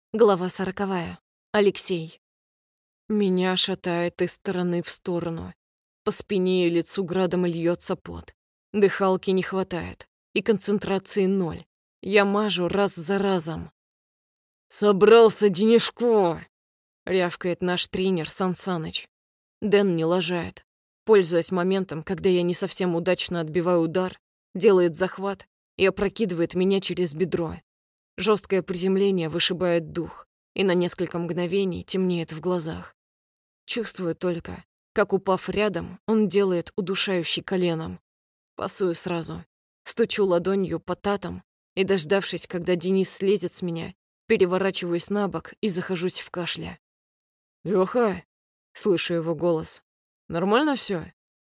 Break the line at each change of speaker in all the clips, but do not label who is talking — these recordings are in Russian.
Глава 40. Алексей. Меня шатает из стороны в сторону. По спине и лицу градом льется пот. Дыхалки не хватает. И концентрации ноль. Я мажу раз за разом. «Собрался, Денишко!» — рявкает наш тренер Сан Саныч. Дэн не лажает. Пользуясь моментом, когда я не совсем удачно отбиваю удар, делает захват и опрокидывает меня через бедро. Жесткое приземление вышибает дух, и на несколько мгновений темнеет в глазах. Чувствую только, как, упав рядом, он делает удушающий коленом. Пасую сразу, стучу ладонью по татам и, дождавшись, когда Денис слезет с меня, переворачиваюсь на бок и захожусь в кашле. «Лёха!» — слышу его голос. «Нормально всё?»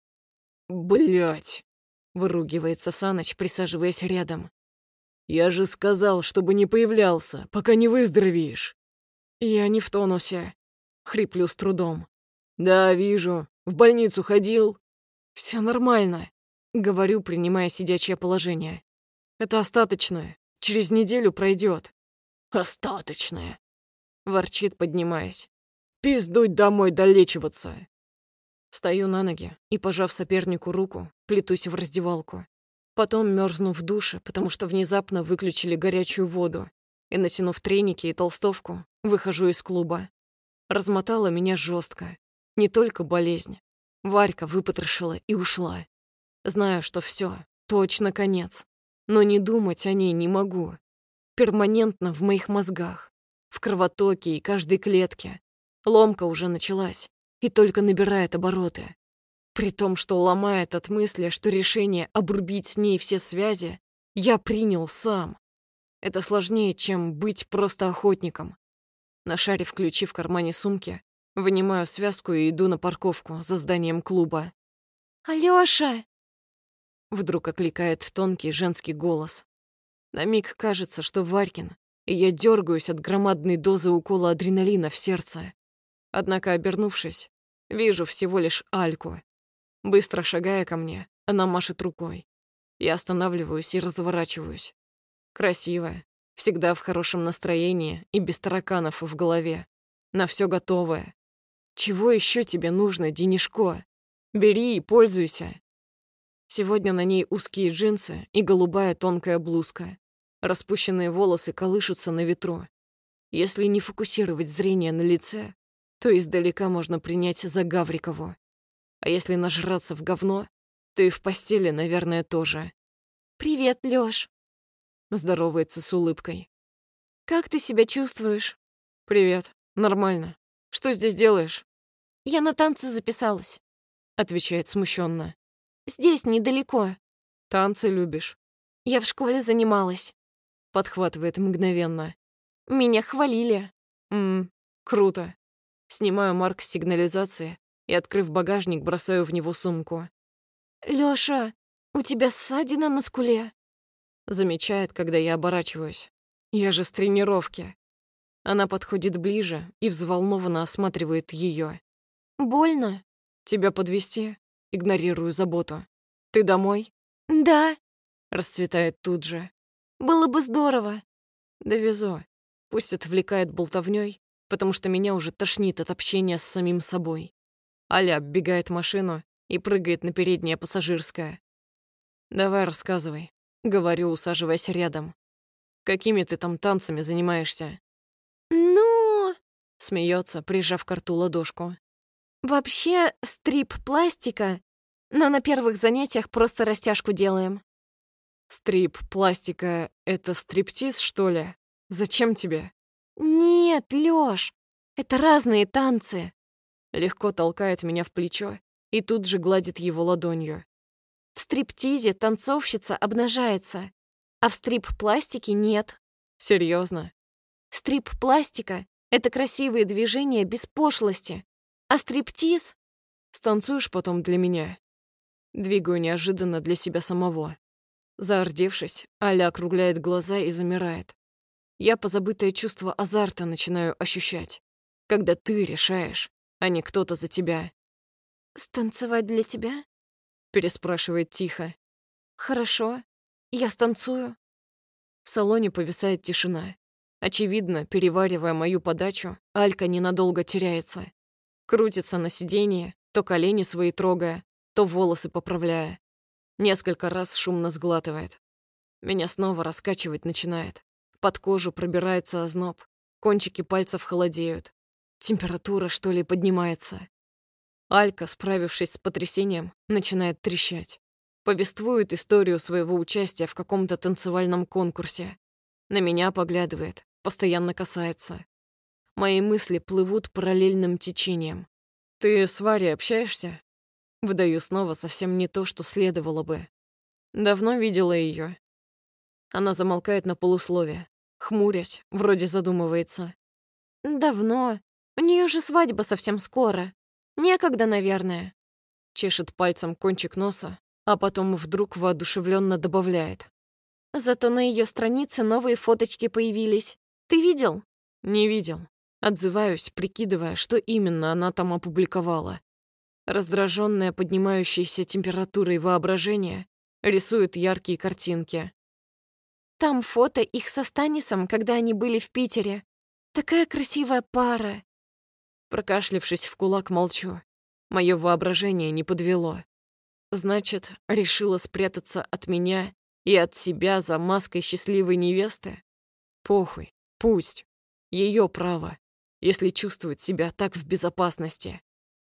«Блядь!» — выругивается Саныч, присаживаясь рядом. «Я же сказал, чтобы не появлялся, пока не выздоровеешь». «Я не в тонусе», — хриплю с трудом. «Да, вижу. В больницу ходил?» «Всё нормально», — говорю, принимая сидячее положение. «Это остаточное. Через неделю пройдёт». «Остаточное», — ворчит, поднимаясь. «Пиздуй домой долечиваться». Встаю на ноги и, пожав сопернику руку, плетусь в раздевалку. Потом мёрзну в душе, потому что внезапно выключили горячую воду, и, натянув треники и толстовку, выхожу из клуба. Размотала меня жестко. Не только болезнь. Варька выпотрошила и ушла. Знаю, что всё, точно конец. Но не думать о ней не могу. Перманентно в моих мозгах, в кровотоке и каждой клетке. Ломка уже началась и только набирает обороты. При том, что ломает от мысли, что решение обрубить с ней все связи я принял сам. Это сложнее, чем быть просто охотником. Нашарив ключи в кармане сумки, вынимаю связку и иду на парковку за зданием клуба. «Алёша!» Вдруг окликает тонкий женский голос. На миг кажется, что Варькин, и я дергаюсь от громадной дозы укола адреналина в сердце. Однако, обернувшись, вижу всего лишь Альку. Быстро шагая ко мне, она машет рукой. Я останавливаюсь и разворачиваюсь. Красивая, всегда в хорошем настроении и без тараканов в голове. На все готовое. Чего еще тебе нужно, Денишко? Бери и пользуйся. Сегодня на ней узкие джинсы и голубая тонкая блузка. Распущенные волосы колышутся на ветру. Если не фокусировать зрение на лице, то издалека можно принять за Гаврикову. А если нажраться в говно, то и в постели, наверное, тоже. «Привет, Лёш», — здоровается с улыбкой. «Как ты себя чувствуешь?» «Привет. Нормально. Что здесь делаешь?» «Я на танцы записалась», — отвечает смущенно. «Здесь, недалеко». «Танцы любишь?» «Я в школе занималась», — подхватывает мгновенно. «Меня хвалили». Круто». Снимаю марк с сигнализации и, открыв багажник, бросаю в него сумку. «Лёша, у тебя ссадина на скуле?» Замечает, когда я оборачиваюсь. Я же с тренировки. Она подходит ближе и взволнованно осматривает её. «Больно?» «Тебя подвезти?» Игнорирую заботу. «Ты домой?» «Да», — расцветает тут же. «Было бы здорово». «Довезу. Пусть отвлекает болтовнёй, потому что меня уже тошнит от общения с самим собой». Аля оббегает машину и прыгает на переднее пассажирское. «Давай рассказывай», — говорю, усаживаясь рядом. «Какими ты там танцами занимаешься?» «Ну...» — смеется, прижав к рту ладошку. «Вообще стрип-пластика, но на первых занятиях просто растяжку делаем». «Стрип-пластика — это стриптиз, что ли? Зачем тебе?» «Нет, Лёш, это разные танцы». Легко толкает меня в плечо и тут же гладит его ладонью. В стриптизе танцовщица обнажается, а в стрип-пластике нет. Серьезно? Стрип-пластика — это красивые движения без пошлости, а стриптиз... Станцуешь потом для меня? Двигаю неожиданно для себя самого. Заордевшись, Аля округляет глаза и замирает. Я позабытое чувство азарта начинаю ощущать, когда ты решаешь, а не кто-то за тебя. «Станцевать для тебя?» — переспрашивает тихо. «Хорошо, я станцую». В салоне повисает тишина. Очевидно, переваривая мою подачу, Алька ненадолго теряется. Крутится на сиденье, то колени свои трогая, то волосы поправляя. Несколько раз шумно сглатывает. Меня снова раскачивать начинает. Под кожу пробирается озноб, кончики пальцев холодеют. Температура, что ли, поднимается. Алька, справившись с потрясением, начинает трещать. Повествует историю своего участия в каком-то танцевальном конкурсе. На меня поглядывает, постоянно касается. Мои мысли плывут параллельным течением. «Ты с Варей общаешься?» Выдаю снова совсем не то, что следовало бы. Давно видела ее. Она замолкает на полусловие, хмурясь, вроде задумывается. «Давно. У нее же свадьба совсем скоро. Некогда, наверное». Чешет пальцем кончик носа, а потом вдруг воодушевленно добавляет. «Зато на ее странице новые фоточки появились. Ты видел?» «Не видел». Отзываюсь, прикидывая, что именно она там опубликовала. Раздраженная поднимающейся температурой воображения рисует яркие картинки. «Там фото их со Станисом, когда они были в Питере. Такая красивая пара». Прокашлявшись в кулак, молчу. Мое воображение не подвело. Значит, решила спрятаться от меня и от себя за маской счастливой невесты? Похуй, пусть. Ее право, если чувствует себя так в безопасности.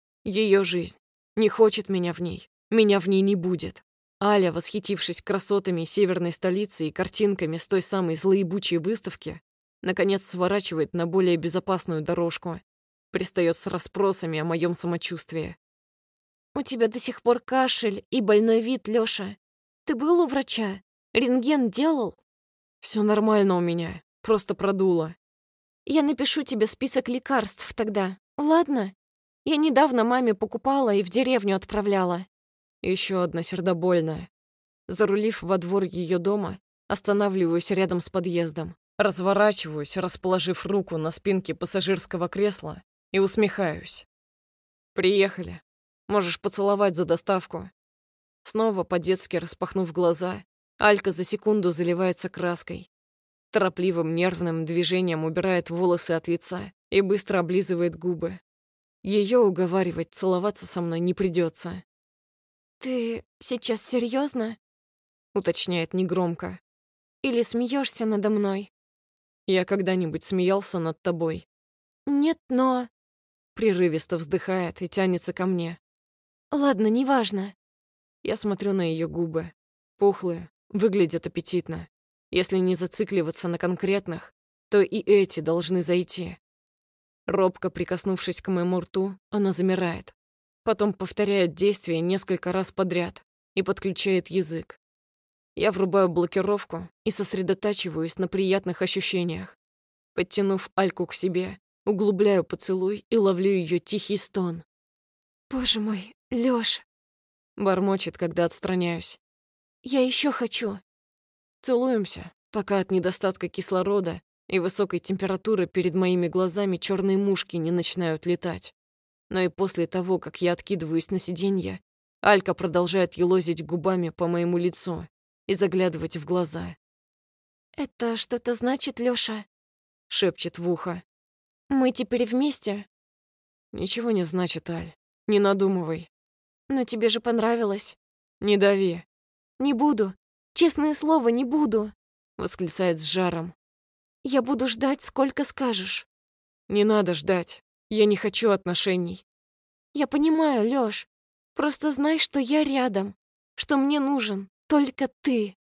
Ее жизнь. Не хочет меня в ней не будет. Аля, восхитившись красотами северной столицы и картинками с той самой злоебучей выставки, наконец сворачивает на более безопасную дорожку, пристает с расспросами о моем самочувствии. «У тебя до сих пор кашель и больной вид, Лёша. Ты был у врача? Рентген делал?» «Все нормально у меня, просто продуло». «Я напишу тебе список лекарств тогда, ладно? Я недавно маме покупала и в деревню отправляла». Еще одна сердобольная. Зарулив во двор ее дома, останавливаюсь рядом с подъездом. Разворачиваюсь, расположив руку на спинке пассажирского кресла и усмехаюсь. «Приехали. Можешь поцеловать за доставку». Снова по-детски распахнув глаза, Алька за секунду заливается краской. Торопливым нервным движением убирает волосы от лица и быстро облизывает губы. Ее уговаривать целоваться со мной не придется. «Ты сейчас серьезно? Уточняет негромко. «Или смеешься надо мной?» «Я когда-нибудь смеялся над тобой?» «Нет, но...» Прерывисто вздыхает и тянется ко мне. «Ладно, неважно». Я смотрю на ее губы. Пухлые, выглядят аппетитно. Если не зацикливаться на конкретных, то и эти должны зайти. Робко прикоснувшись к моему рту, она замирает. Потом повторяет действие несколько раз подряд и подключает язык. Я врубаю блокировку и сосредотачиваюсь на приятных ощущениях. Подтянув Альку к себе, углубляю поцелуй и ловлю ее тихий стон. «Боже мой, Лёш!» Бормочет, когда отстраняюсь. «Я еще хочу!» Целуемся, пока от недостатка кислорода и высокой температуры перед моими глазами черные мушки не начинают летать. Но и после того, как я откидываюсь на сиденье, Алька продолжает елозить губами по моему лицу и заглядывать в глаза. «Это что-то значит, Лёша?» — шепчет в ухо. «Мы теперь вместе?» «Ничего не значит, Аль. Не надумывай». «Но тебе же понравилось». «Не дави». «Не буду. Честное слово, не буду», — восклицает с жаром. «Я буду ждать, сколько скажешь». «Не надо ждать. Я не хочу отношений». «Я понимаю, Лёш. Просто знай, что я рядом, что мне нужен только ты».